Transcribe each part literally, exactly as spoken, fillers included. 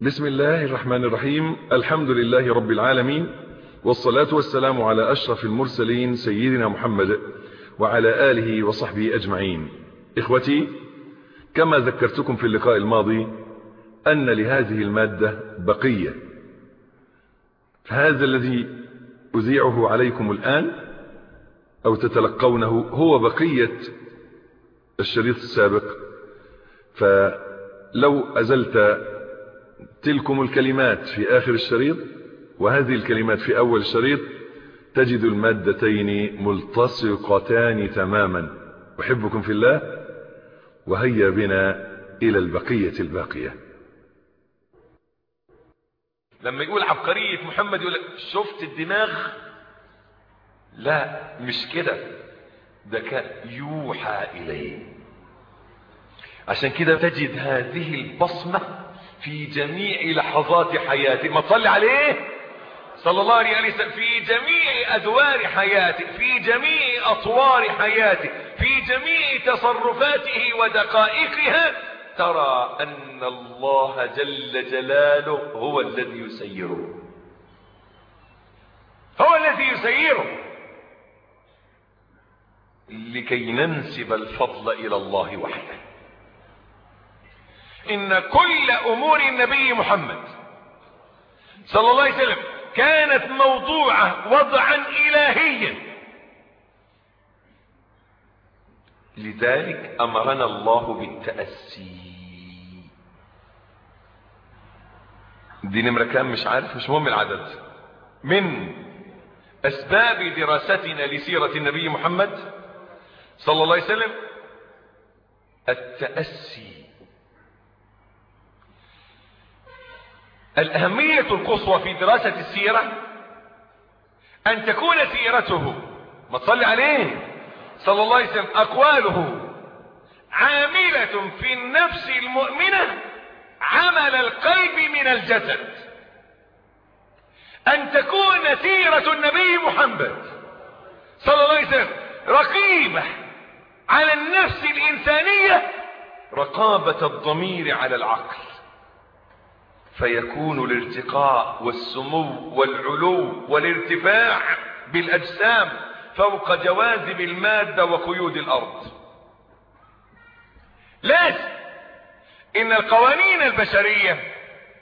بسم الله الرحمن الرحيم. الحمد لله رب العالمين، والصلاة والسلام على أشرف المرسلين سيدنا محمد وعلى آله وصحبه أجمعين. إخوتي، كما ذكرتكم في اللقاء الماضي أن لهذه المادة بقية، فهذا الذي أذيعه عليكم الآن أو تتلقونه هو بقية الشريط السابق. فلو أزلت تلكم الكلمات في آخر الشريط وهذه الكلمات في أول الشريط تجد المادتين ملتصقتان تماما. أحبكم في الله، وهيا بنا إلى البقية الباقية. لما يقول عبقرية محمد يقول لك شفت الدماغ؟ لا، مش كده، ده كان يوحى إليه. عشان كده تجد هذه البصمة في جميع لحظات حياته. ما تصلي عليه صلى الله عليه وسلم، في جميع أدوار حياته، في جميع أطوار حياته، في جميع تصرفاته ودقائقها ترى أن الله جل جلاله هو الذي يسيره، هو الذي يسيره، لكي ننسب الفضل إلى الله وحده. إن كل أمور النبي محمد صلى الله عليه وسلم كانت موضوعة وضعا إلهيا، لذلك أمرنا الله بالتأسي. دي نمرة كام مش عارف، مش مهم العدد. من أسباب دراستنا لسيرة النبي محمد صلى الله عليه وسلم التأسي. الأهمية القصوى في دراسة السيرة أن تكون سيرته، ما تصلي عليه صلى الله عليه وسلم، أقواله عاملة في النفس المؤمنة عمل القلب من الجسد. أن تكون سيرة النبي محمد صلى الله عليه وسلم رقيبة على النفس الإنسانية رقابة الضمير على العقل، فيكون الارتقاء والسمو والعلو والارتفاع بالأجسام فوق جواذب المادة وقيود الأرض. لازم إن القوانين البشرية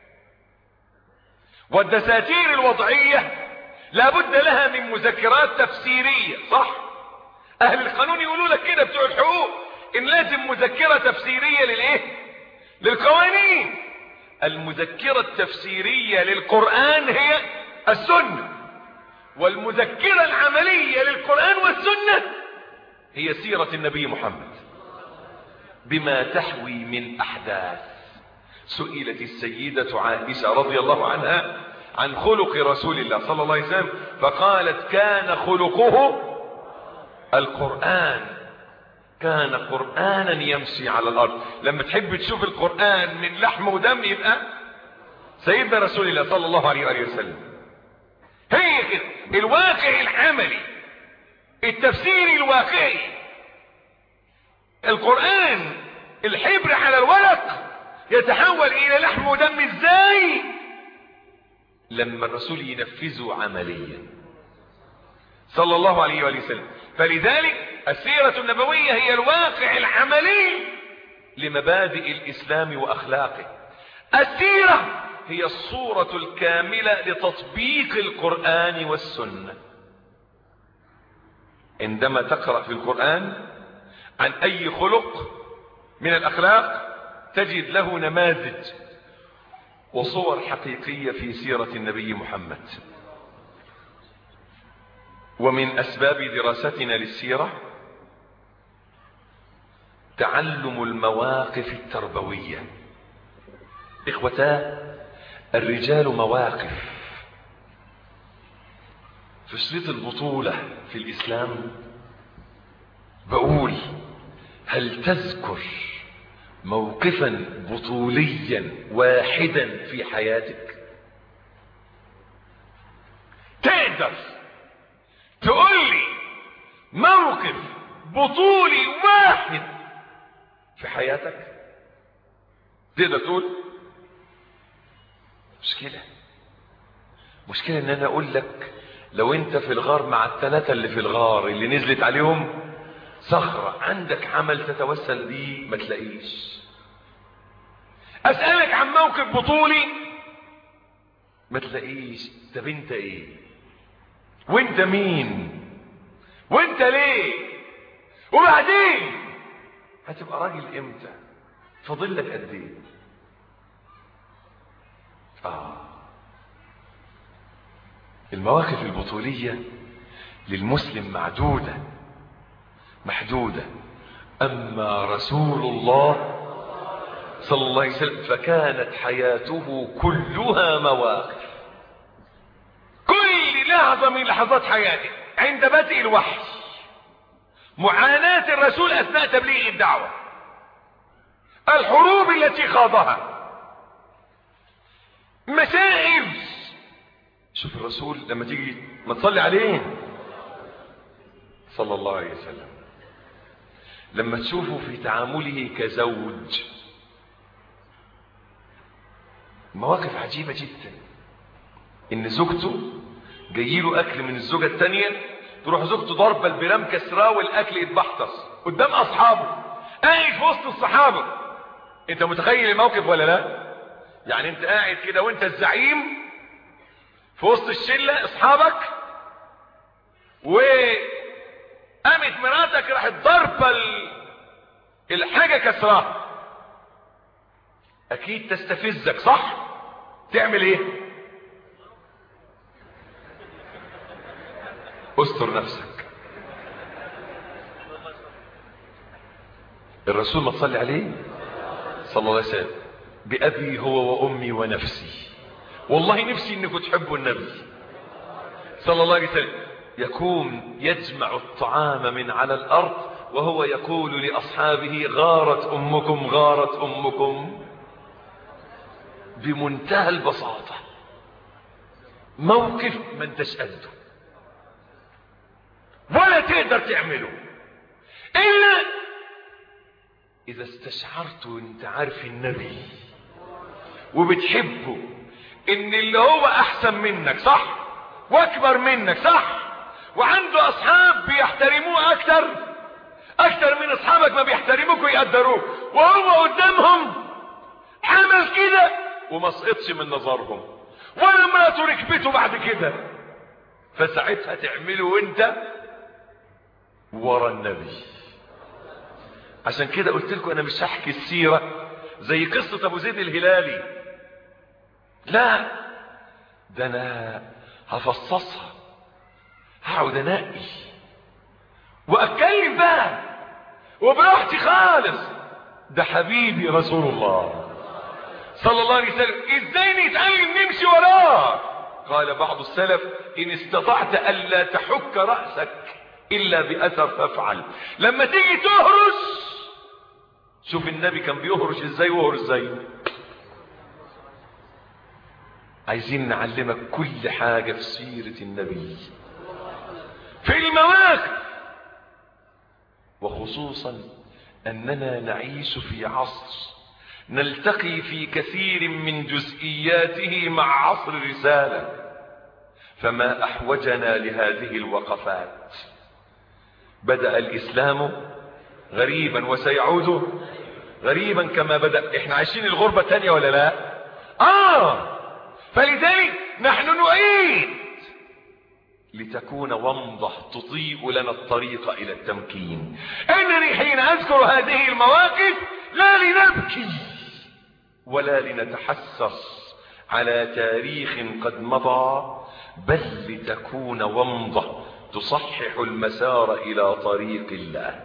والدساتير الوضعية لابد لها من مذكرات تفسيرية، صح؟ أهل القانون يقولوا لك كده، بتوع الحقوق، إن لازم مذكرة تفسيرية للإيه؟ للقوانين. المذكرة التفسيرية للقرآن هي السنة، والمذكرة العملية للقرآن والسنة هي سيرة النبي محمد بما تحوي من أحداث. سئلت السيدة عائشة رضي الله عنها عن خلق رسول الله صلى الله عليه وسلم فقالت كان خلقه القرآن، كان قرآنا يمشي على الأرض. لما تحب تشوف القرآن من لحم ودم يبقى سيدنا رسول الله صلى الله عليه وآله وسلم. هي كده الواقع العملي، التفسير الواقعي. القرآن الحبر على الورق يتحول إلى لحم ودم ازاي؟ لما الرسول ينفذه عمليا صلى الله عليه وآله وسلم. فلذلك السيرة النبوية هي الواقع العملي لمبادئ الإسلام وأخلاقه. السيرة هي الصورة الكاملة لتطبيق القرآن والسنة. عندما تقرأ في القرآن عن أي خلق من الأخلاق تجد له نماذج وصور حقيقية في سيرة النبي محمد. ومن أسباب دراستنا للسيرة تعلم المواقف التربوية. إخوتا، الرجال مواقف. في شريط البطولة في الإسلام بقول هل تذكر موقفا بطوليا واحدا في حياتك؟ تقدر تقول لي موقف بطولي واحد في حياتك؟ تقدر تقول؟ مشكلة مشكلة ان انا اقول لك لو انت في الغار مع الثلاثة اللي في الغار اللي نزلت عليهم صخرة، عندك عمل تتوسل بيه ما تلاقيش. اسألك عن موقف بطولي ما تلاقيش. طب انت ايه؟ وانت مين؟ وانت ليه؟ وبعدين هتبقى راجل امتى؟ فاضل لك قد ايه؟ اه المواقف البطولية للمسلم معدودة محدودة. اما رسول الله صلى الله عليه وسلم فكانت حياته كلها مواقف. كل لحظة من لحظات حياته عند بدء الوحي، معاناة الرسول اثناء تبليغ الدعوة، الحروب التي خاضها، مسائل. شوف الرسول لما تيجي ما تصلي عليه صلى الله عليه وسلم، لما تشوفه في تعامله كزوج، مواقف عجيبة جدا. ان زوجته جايله اكل من الزوجة التانية، تروح زوجته ضربة البرام كسراه والاكل يتبحتر قدام اصحابه، قاعد في وسط الصحابة. انت متخيل الموقف ولا لا؟ يعني انت قاعد كده وانت الزعيم في وسط الشلة اصحابك، وقامت مراتك راحت ضربة الحاجة كسراها، اكيد تستفزك صح؟ تعمل ايه؟ استر نفسك. الرسول ما تصلي عليه صلى الله عليه وسلم بأبي هو وأمي ونفسي، والله نفسي انكم تحبوا النبي صلى الله عليه وسلم، يكون يجمع الطعام من على الأرض وهو يقول لأصحابه غارت أمكم غارت أمكم، بمنتهى البساطة. موقف ما انتش قده ولا تقدر تعمله إلا إذا استشعرت وانت عارف النبي وبتحبه، ان اللي هو احسن منك صح واكبر منك صح، وعنده اصحاب بيحترموه اكتر اكتر من اصحابك ما بيحترموك ويقدروك، وهو قدامهم عمل كده وما سقطش من نظرهم ولا مراته ركبته بعد كده، فساعتها تعمله وانت ورا النبي. عشان كده قلت لكم انا مش هحكي السيرة زي قصة ابو زيد الهلالي، لا ده انا هفصصها، هقعد انقي واتكلم بقى وبراحتي خالص. ده حبيبي رسول الله صلى الله عليه وسلم، ازاي نتعلم نمشي وراه؟ قال بعض السلف ان استطعت الا تحك رأسك الا باثر فافعل. لما تيجي تهرش شوف النبي كان بيهرش ازاي وهرش ازاي. عايزين نعلمك كل حاجة في سيرة النبي في المواقف، وخصوصا اننا نعيش في عصر نلتقي في كثير من جزئياته مع عصر الرسالة، فما احوجنا لهذه الوقفات. بدأ الاسلام غريبا وسيعود غريبا كما بدأ. احنا عايشين الغربة تانية ولا لا؟ اه فلذلك نحن نعيد لتكون ومضة تضيء لنا الطريق الى التمكين. انني حين اذكر هذه المواقف لا لنبكي ولا لنتحسس على تاريخ قد مضى، بل لتكون ومضة تصحح المسار الى طريق الله.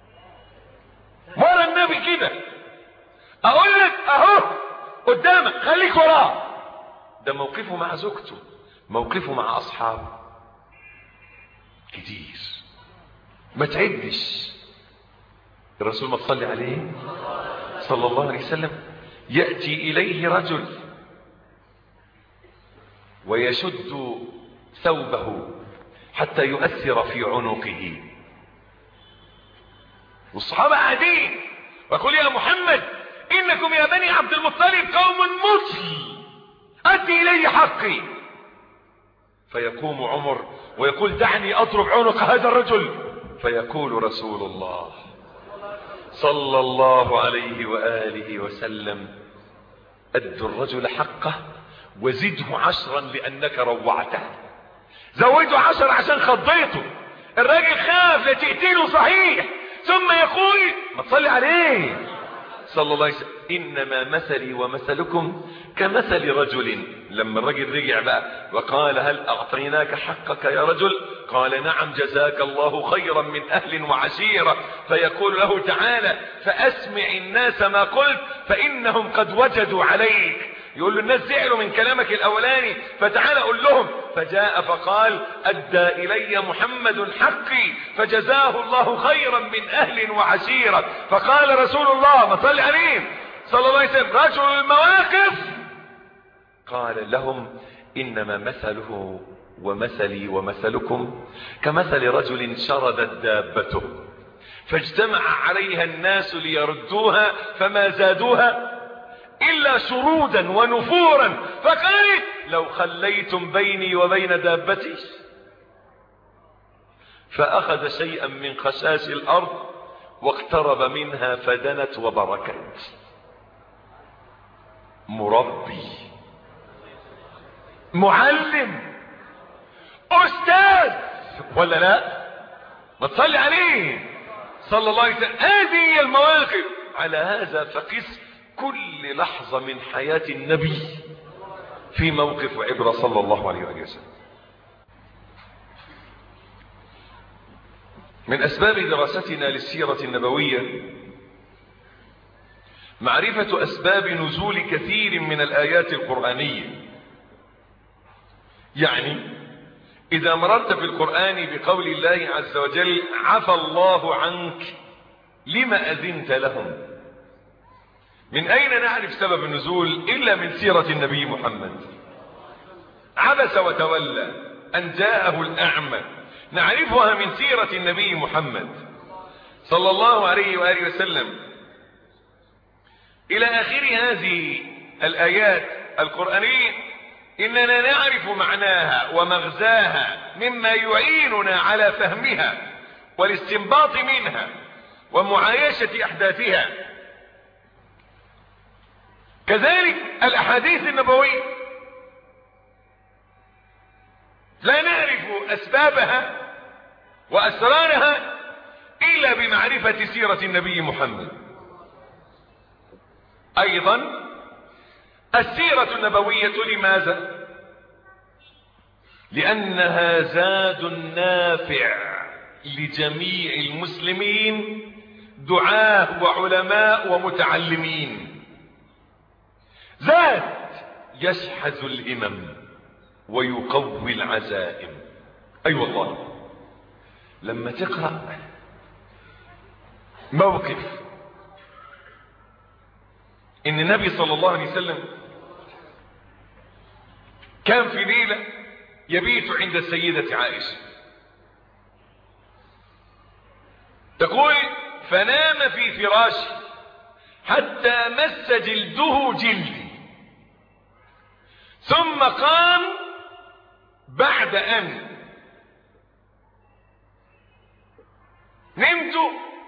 ورا النبي كده اقول لك اهو قدامك خليك وراه. ده موقفه مع زوجته، موقفه مع اصحابه كتير ما تعدش. الرسول ما تصلي عليه صلى الله عليه وسلم يأتي اليه رجل ويشد ثوبه حتى يؤثر في عنقه، والصحابة قاعدين ويقول يا محمد انكم يا بني عبد المطلب قوم مطل أدي إلي حقي. فيقوم عمر ويقول دعني أضرب عنق هذا الرجل. فيقول رسول الله صلى الله عليه وآله وسلم أد الرجل حقه وزده عشرا لأنك روعته. زوده عشر عشان خضيته. الراجل خاف لا تقتله صحيح، ثم يقول ما تصلي عليه صلى الله عليه وسلم إنما مثلي ومثلكم كمثل رجل. لما الرجل رجع بقى وقال هل أعطيناك حقك يا رجل؟ قال نعم جزاك الله خيرا من أهل وعشيرة. فيقول له تعالى فأسمع الناس ما قلت فإنهم قد وجدوا عليك. يقول له الناس زعلوا من كلامك الأولاني فتعالى قل لهم. فجاء فقال أدى إلي محمد حقي فجزاه الله خيرا من أهل وعشيرة. فقال رسول الله ما صلى عليه صلى الله عليه وسلم رجل المواقف قال لهم إنما مثله ومثلي ومثلكم كمثل رجل شردت دابته فاجتمع عليها الناس ليردوها فما زادوها إلا شرودا ونفورا. فقالت لو خليتم بيني وبين دابتي. فأخذ شيئا من خشاش الأرض واقترب منها فدنت وبركت. مربي، معلم، أستاذ ولا لا؟ ما تصلي عليه صلى الله عليه وسلم. هذه هي المواقف. على هذا فقس كل لحظة من حياة النبي في موقف عبرة صلى الله عليه وسلم. من أسباب دراستنا للسيرة النبوية معرفة أسباب نزول كثير من الآيات القرآنية. يعني إذا مررت في القرآن بقول الله عز وجل عفى الله عنك لما أذنت لهم، من أين نعرف سبب النزول إلا من سيرة النبي محمد؟ عبس وتولى أن جاءه الأعمى، نعرفها من سيرة النبي محمد صلى الله عليه وآله وسلم إلى آخر هذه الآيات القرآنية. إننا نعرف معناها ومغزاها مما يعيننا على فهمها والاستنباط منها ومعايشة أحداثها. كذلك الأحاديث النبوية لا نعرف أسبابها وأسرارها إلا بمعرفة سيرة النبي محمد. أيضا السيرة النبوية لماذا؟ لأنها زاد نافع لجميع المسلمين دعاة وعلماء ومتعلمين. زاد يشحذ الهمم ويقوي العزائم. أي أيوة والله لما تقرأ موقف إن النبي صلى الله عليه وسلم كان في ليلة يبيت عند السيدة عائشة، تقول فنام في فراشه حتى مس جلده جلدي، ثم قام بعد أن نمت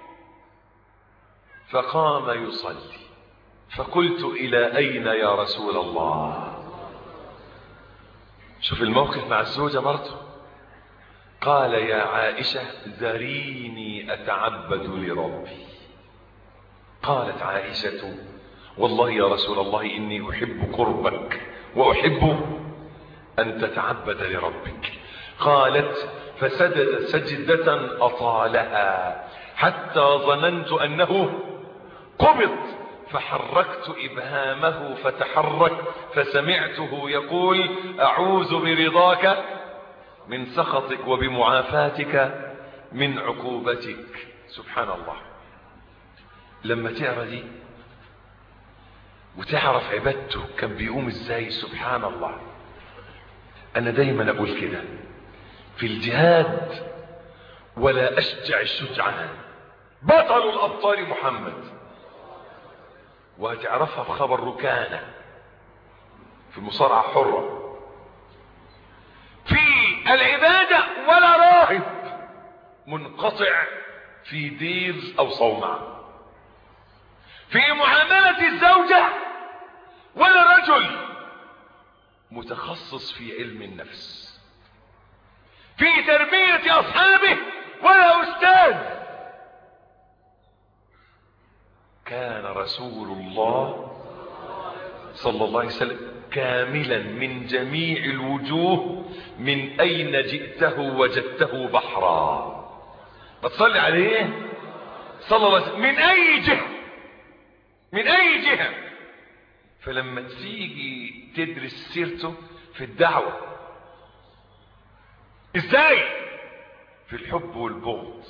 فقام يصلي. فقلت إلى أين يا رسول الله؟ شوف الموقف مع الزوجة برضه. قال يا عائشة ذريني أتعبد لربي. قالت عائشة والله يا رسول الله إني أحب قربك وأحب أن تتعبد لربك. قالت فسجد سجدة أطالها حتى ظننت أنه قبض، فحركت إبهامه فتحرك فسمعته يقول أعوذ برضاك من سخطك وبمعافاتك من عقوبتك. سبحان الله. لما تقرأ دي وتعرف عبادته كان بيقوم ازاي، سبحان الله. انا دايما اقول كده في الجهاد ولا اشجع الشجعان بطل الابطال محمد. وهتعرفها في خبر ركانة في المصارعة حرة. في العبادة ولا راهب منقطع في دير او صومعة. في معاملة الزوجة ولا رجل متخصص في علم النفس. في تربية اصحابه ولا استاذ. كان رسول الله صلى الله عليه وسلم كاملا من جميع الوجوه. من اين جئته وجدته بحرا. ما تصلي عليه صلى الله عليه وسلم. من اي جهة من اي جهة. فلما تيجي تدرس سيرته في الدعوة ازاي في الحب والبغض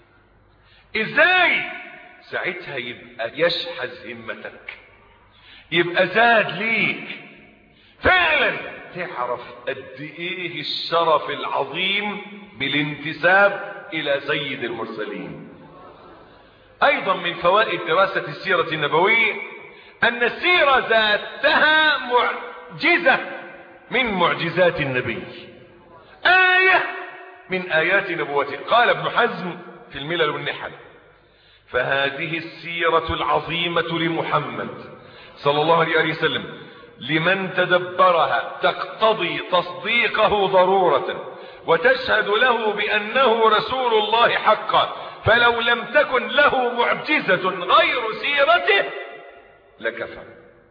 ازاي ساعتها يبقى يشحذ همتك، يبقى زاد ليك فعلا تعرف قد ايه الشرف العظيم بالانتساب الى سيد المرسلين. ايضا من فوائد دراسة السيرة النبوية ان السيرة ذاتها معجزة من معجزات النبي، آية من آيات نبوته. قال ابن حزم في الملل والنحل: فهذه السيرة العظيمة لمحمد صلى الله عليه وسلم لمن تدبرها تقتضي تصديقه ضرورة وتشهد له بأنه رسول الله حقا، فلو لم تكن له معجزة غير سيرته لكفى.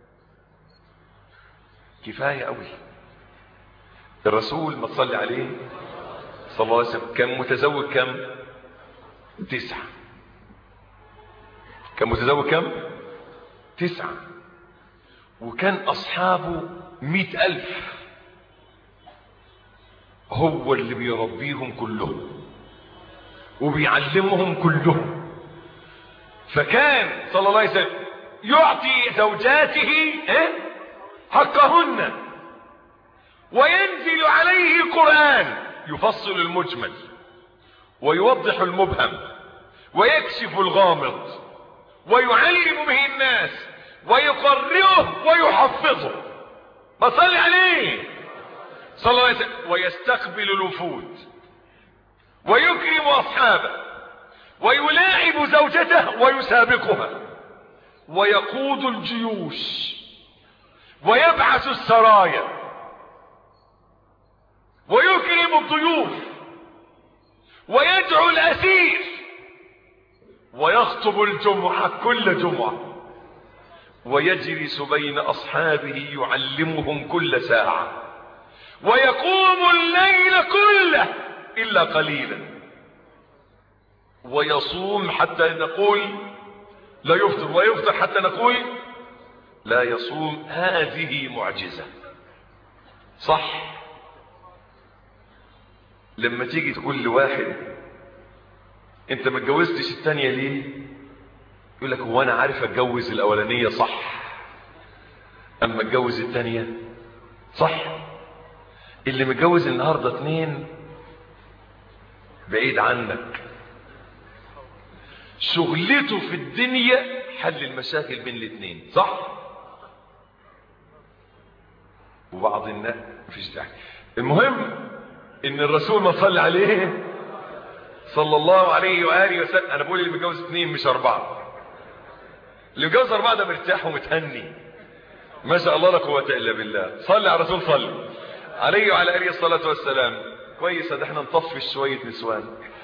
كفاية قوي. الرسول ما تصلي عليه صلى الله عليه وسلم كان متزوج كم؟ تسعة. كان متزوج كم؟ تسعة. وكان أصحابه مئة ألف، هو اللي بيربيهم كلهم وبيعلمهم كلهم. فكان صلى الله عليه وسلم يعطي زوجاته حقهن، وينزل عليه القرآن يفصل المجمل ويوضح المبهم ويكشف الغامض ويعلم به الناس ويقرئه ويحفظه. فصل عليه صلى الله عليه وسلم. ويستقبل الوفود ويكرم أصحابه ويلاعب زوجته ويسابقها ويقود الجيوش ويبعث السرايا ويكرم الضيوف ويدعو الأسير ويخطب الجمعة كل جمعة ويجلس بين أصحابه يعلمهم كل ساعة ويقوم الليل كله إلا قليلا ويصوم حتى نقول لا يفطر ويفطر حتى نقول لا يصوم. هذه معجزة صح. لما تيجي تقول لواحد انت ما اتجوزتش الثانية ليه؟ يقول لك هو انا عارف اتجوز الاولانية صح اما اتجوز الثانية صح. اللي متجوز النهاردة اتنين بعيد عنك، شغلته في الدنيا حل المشاكل بين الاثنين صح. وبعض الناس مفيش داعي. المهم ان الرسول ما صلى عليه صلى الله عليه واله وسلم. انا بقول اللي متجوز اثنين مش اربعه. اللي متجوز اربعه ده مرتاح ومتهني ما شاء الله لا قوه الا بالله. صلي على الرسول صلي عليه وعلى اله الصلاه والسلام. كويس ده احنا نطفش شويه نسوان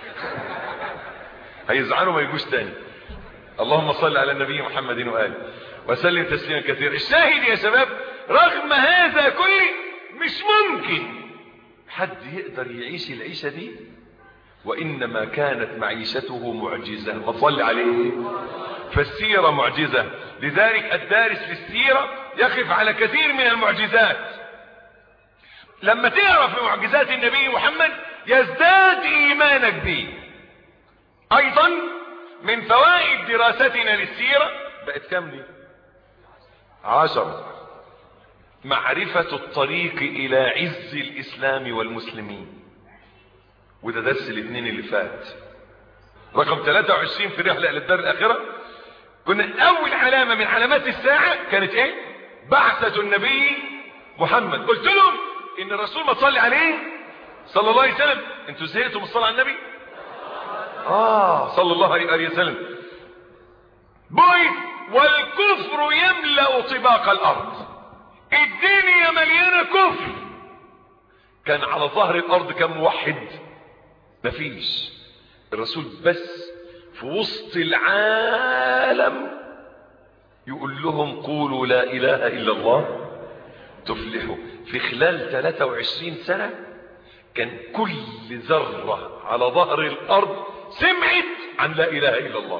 هيزعلوا ما يجوش تاني. اللهم صل على النبي محمد واله وسلم تسليما كثيرا. الشاهد يا شباب رغم هذا كله مش ممكن حد يقدر يعيش العيشه دي، وانما كانت معيشته معجزه. ما صل عليه. فالسيره معجزه، لذلك الدارس في السيره يقف على كثير من المعجزات. لما تعرف معجزات النبي محمد يزداد ايمانك به. ايضا من فوائد دراستنا للسيرة بقت كام دي؟ عشر. معرفة الطريق الى عز الاسلام والمسلمين، وده درس الاثنين اللي فات. رقم ثلاثة وعشرين في رحلة الى الدار الاخرة كنا اول علامة من علامات الساعة كانت ايه؟ بعثة النبي محمد، قلت لهم ان الرسول ما تصلي عليه صلى الله عليه وسلم. انتوا زهقتوا من الصلاة على النبي؟ اه صلى الله عليه وسلم. بوي والكفر يملأ طباق الارض، الدنيا مليانة كفر. كان على ظهر الارض كم موحد؟ مفيش. الرسول بس في وسط العالم يقول لهم قولوا لا اله الا الله تفلحوا. في خلال ثلاثة وعشرين سنة كان كل ذرة على ظهر الارض سمعت عن لا اله الا الله.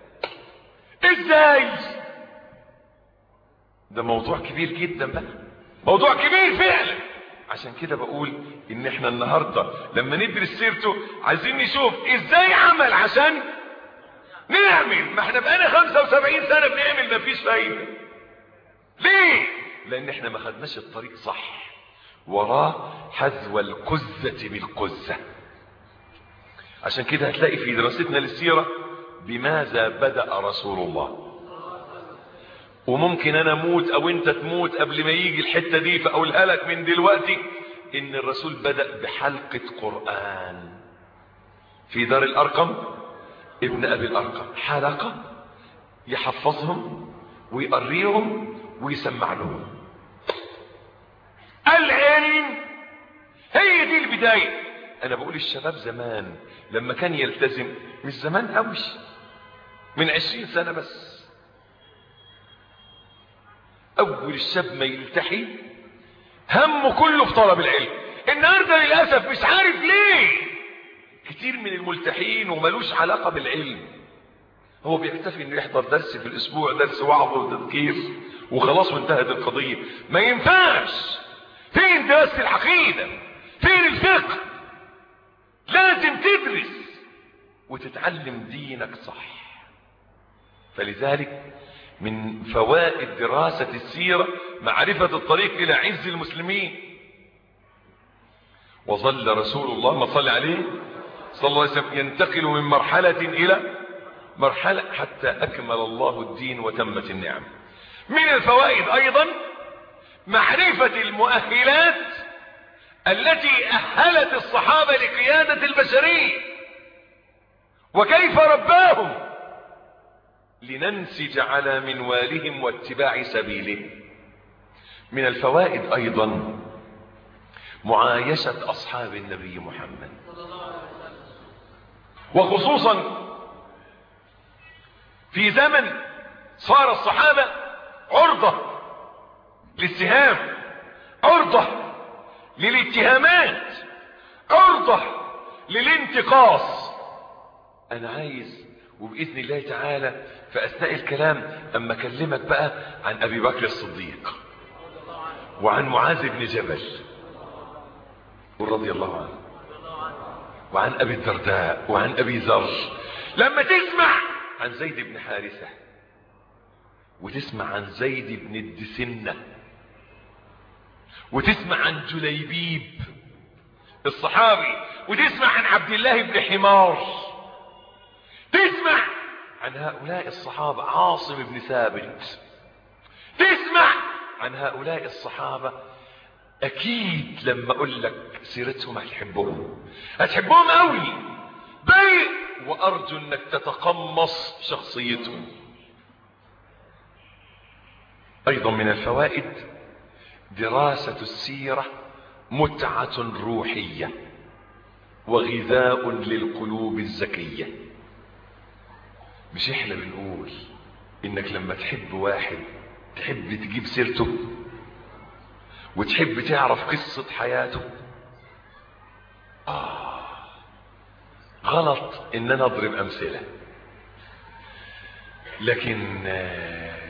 ازاي؟ ده موضوع كبير جدا بقى، موضوع كبير فعلا. عشان كده بقول ان احنا النهاردة لما ندرس سيرته عايزين نشوف ازاي عمل عشان نعمل. ما احنا بقينا خمسة وسبعين سنة بنعمل مفيش فايدة. ليه؟ لان احنا ما خدناش الطريق صح، وراه حذو القزة بالقزة. عشان كده هتلاقي في دراستنا للسيرة بماذا بدأ رسول الله. وممكن انا اموت او انت تموت قبل ما يجي الحتة دي، فاقولها لك من دلوقتي ان الرسول بدأ بحلقة قرآن في دار الارقم ابن ابي الارقم. حلقة يحفظهم ويقريهم ويسمع لهم. العلم هي دي البداية. انا بقول الشباب زمان لما كان يلتزم، مش زمان قوي، من عشرين سنة بس، اول الشاب ما يلتحي همه كله في طلب العلم. النهارده للاسف مش عارف ليه كتير من الملتحين وملوش علاقة بالعلم، هو بيكتفي انه يحضر درس في الاسبوع، درس وعظ وتذكير وخلاص وانتهت القضية. ما ينفعش. فين درس العقيدة؟ فين الفقه؟ لازم تدرس وتتعلم دينك صح. فلذلك من فوائد دراسة السيرة معرفة الطريق الى عز المسلمين. وظل رسول الله ما صلى عليه صلى الله عليه وسلم ينتقل من مرحلة الى مرحلة حتى اكمل الله الدين وتمت النعم. من الفوائد ايضا معرفة المؤهلات التي اهلت الصحابة لقيادة البشرية، وكيف رباهم لننسج على منوالهم واتباع سبيلهم. من الفوائد ايضا معايشة اصحاب النبي محمد، وخصوصا في زمن صار الصحابة عرضة للسهام، عرضة للاتهامات، عرضة للانتقاص. انا عايز وبإذن الله تعالى في اثناء الكلام اما اكلمك بقى عن ابي بكر الصديق وعن معاذ بن جبل رضي الله عنه، وعن ابي الدرداء وعن ابي ذر. لما تسمع عن زيد بن حارثة وتسمع عن زيد بن الدسنة وتسمع عن جليبيب الصحابي وتسمع عن عبد الله بن حمار، تسمع عن هؤلاء الصحابة عاصم بن ثابت، تسمع عن هؤلاء الصحابة، اكيد لما اقول لك سيرتهم هتحبهم، هتحبهم قوي، بل وارجو انك تتقمص شخصيتهم. ايضا من الفوائد دراسة السيرة متعة روحية وغذاء للقلوب الزكية. مش احنا بنقول انك لما تحب واحد تحب تجيب سيرته وتحب تعرف قصة حياته؟ آه غلط ان انا اضرب امثلة، لكن آه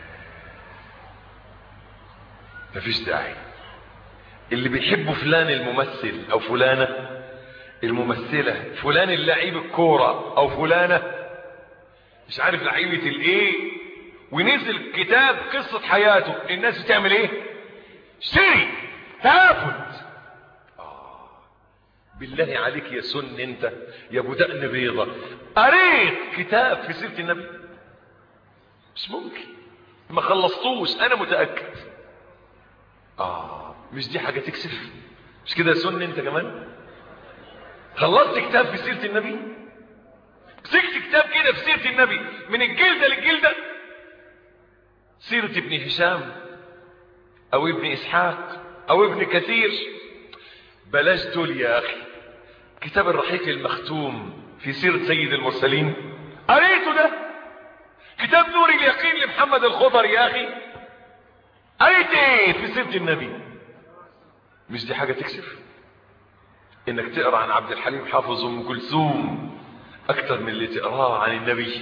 مفيش داعي. اللي بيحبوا فلان الممثل او فلانة الممثلة، فلان اللعيب الكورة او فلانة مش عارف لعيبة الايه، ونزل كتاب قصة حياته، الناس بتعمل ايه؟ اشتري تافت. آه بالله عليك يا سن انت يا ابو دقن بيضة، قريت كتاب في سيرة النبي؟ مش ممكن، ما خلصتوش انا متأكد. اه مش دي حاجة تكسف؟ مش كده سنة انت كمان؟ خلصت كتاب في سيرة النبي، مسكت كتاب كده في سيرة النبي من الجلدة للجلدة، سيرة ابن هشام او ابن اسحاق او ابن كثير، بلاش دول يا اخي. كتاب الرحيق المختوم في سيرة سيد المرسلين قريته ده؟ كتاب نور اليقين لمحمد الخضر يا اخي قريت ايه في سيرة النبي؟ مش دي حاجة تكسف؟ انك تقرأ عن عبد الحليم حافظ ام كلثوم اكتر من اللي تقراه عن النبي.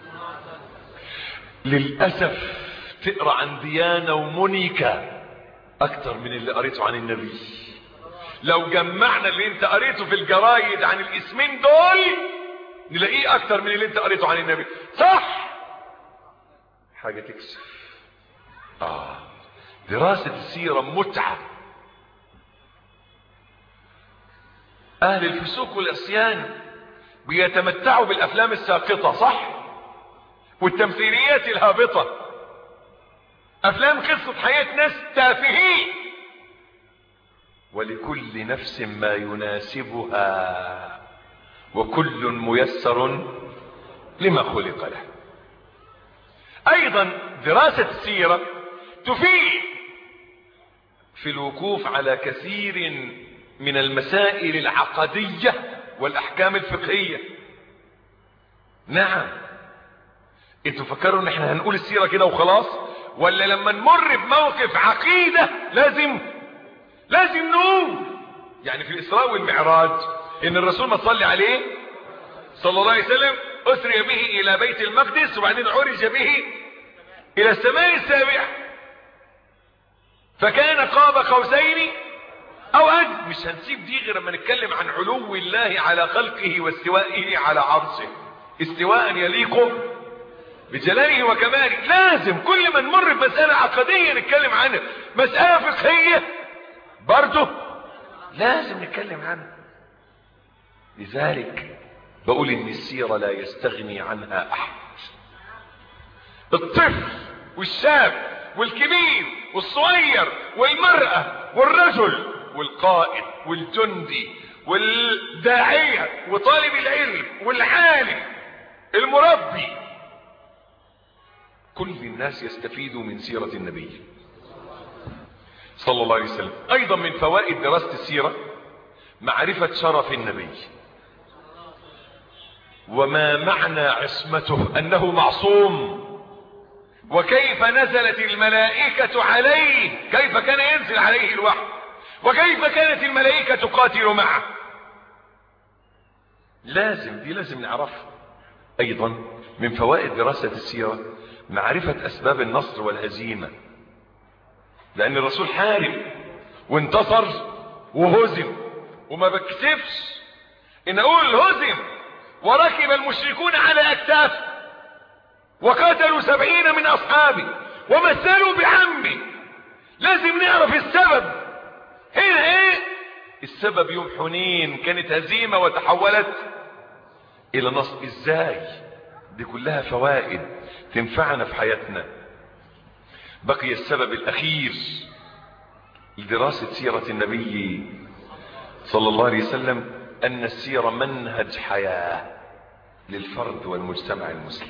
للأسف تقرأ عن ديانة ومونيكا اكتر من اللي قريته عن النبي. لو جمعنا اللي انت قريته في الجرايد عن الاسمين دول نلاقيه اكتر من اللي انت قريته عن النبي. صح؟ حاجة تكسف. اه دراسة السيرة متعة. اهل الفسوق والعصيان بيتمتعوا بالافلام الساقطة، صح؟ والتمثيليات الهابطة، افلام قصة حياة ناس تافهين. ولكل نفس ما يناسبها وكل ميسر لما خلق له. ايضا دراسة السيرة تفيد في الوقوف على كثير من المسائل العقدية والاحكام الفقهية. نعم، انتوا فكروا ان احنا هنقول السيرة كده وخلاص؟ ولا لما نمر بموقف عقيدة لازم لازم نقول؟ يعني في الاسراء والمعراج ان الرسول ما تصلي عليه صلى الله عليه وسلم اسري به الى بيت المقدس وبعدين عرج به الى السماء السابعة فكان قاب قوسين او ادنى. مش هنسيب دي غير لما نتكلم عن علو الله على خلقه واستوائه على عرشه استواء يليق بجلاله وكماله. لازم كل ما نمر بمسألة عقدية نتكلم عنها، مسألة فقهية برضه لازم نتكلم عنها. لذلك بقول ان السيرة لا يستغني عنها احد. الطفل والشاب والكبير والصغير والمرأة والرجل والقائد والجندي والداعية وطالب العلم والعالم المربي، كل الناس يستفيدوا من سيرة النبي صلى الله عليه وسلم. ايضا من فوائد دراسة السيرة معرفة شرف النبي وما معنى عصمته، انه معصوم، وكيف نزلت الملائكة عليه، كيف كان ينزل عليه الوحي، وكيف كانت الملائكة تقاتل معه. لازم دي لازم نعرفها. ايضا من فوائد دراسة السيرة معرفة اسباب النصر والهزيمة، لان الرسول حارب وانتصر وهزم، وما بكتفش ان اقول هزم وركب المشركون على اكتافه وقتلوا سبعين من اصحابه ومثلوا بعمه. لازم نعرف السبب. هنا ايه السبب؟ يوم حنين كانت هزيمة وتحولت الى نصر. ازاي؟ دي كلها فوائد تنفعنا في حياتنا. بقي السبب الاخير لدراسة سيرة النبي صلى الله عليه وسلم، ان السيرة منهج حياة للفرد والمجتمع المسلم،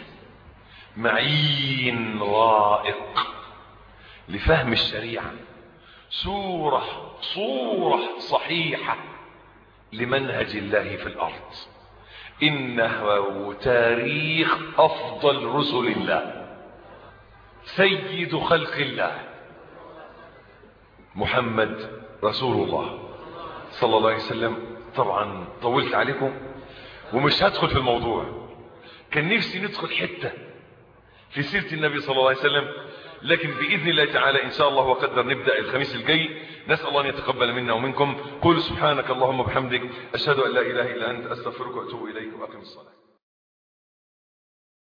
معين رائق لفهم الشريعة، صورة صورة صحيحة لمنهج الله في الارض. انه تاريخ افضل رسل الله، سيد خلق الله محمد رسول الله صلى الله عليه وسلم. طبعا طولت عليكم ومش هدخل في الموضوع، كان نفسي ندخل حتة في سيرة النبي صلى الله عليه وسلم، لكن بإذن الله تعالى إن شاء الله وقدر نبدأ الخميس الجاي. نسأل الله أن يتقبل منا ومنكم. قولوا سبحانك اللهم وبحمدك، أشهد أن لا إله إلا أنت، أستغفرك وأتوب إليك، وأقم الصلاة.